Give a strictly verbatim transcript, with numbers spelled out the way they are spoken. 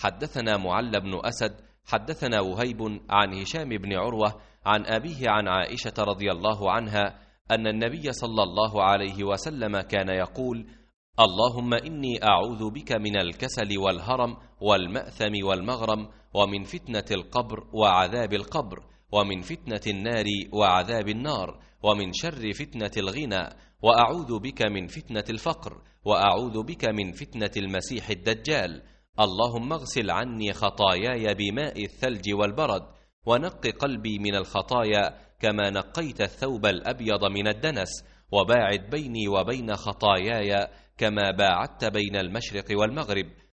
حدثنا معل بن أسد حدثنا وهيب عن هشام بن عروة عن أبيه عن عائشة رضي الله عنها أن النبي صلى الله عليه وسلم كان يقول: اللهم إني أعوذ بك من الكسل والهرم والمأثم والمغرم ومن فتنة القبر وعذاب القبر ومن فتنة النار وعذاب النار ومن شر فتنة الغنى وأعوذ بك من فتنة الفقر وأعوذ بك من فتنة المسيح الدجال. اللهم اغسل عني خطاياي بماء الثلج والبرد ونق قلبي من الخطايا كما نقيت الثوب الأبيض من الدنس وباعد بيني وبين خطاياي كما باعدت بين المشرق والمغرب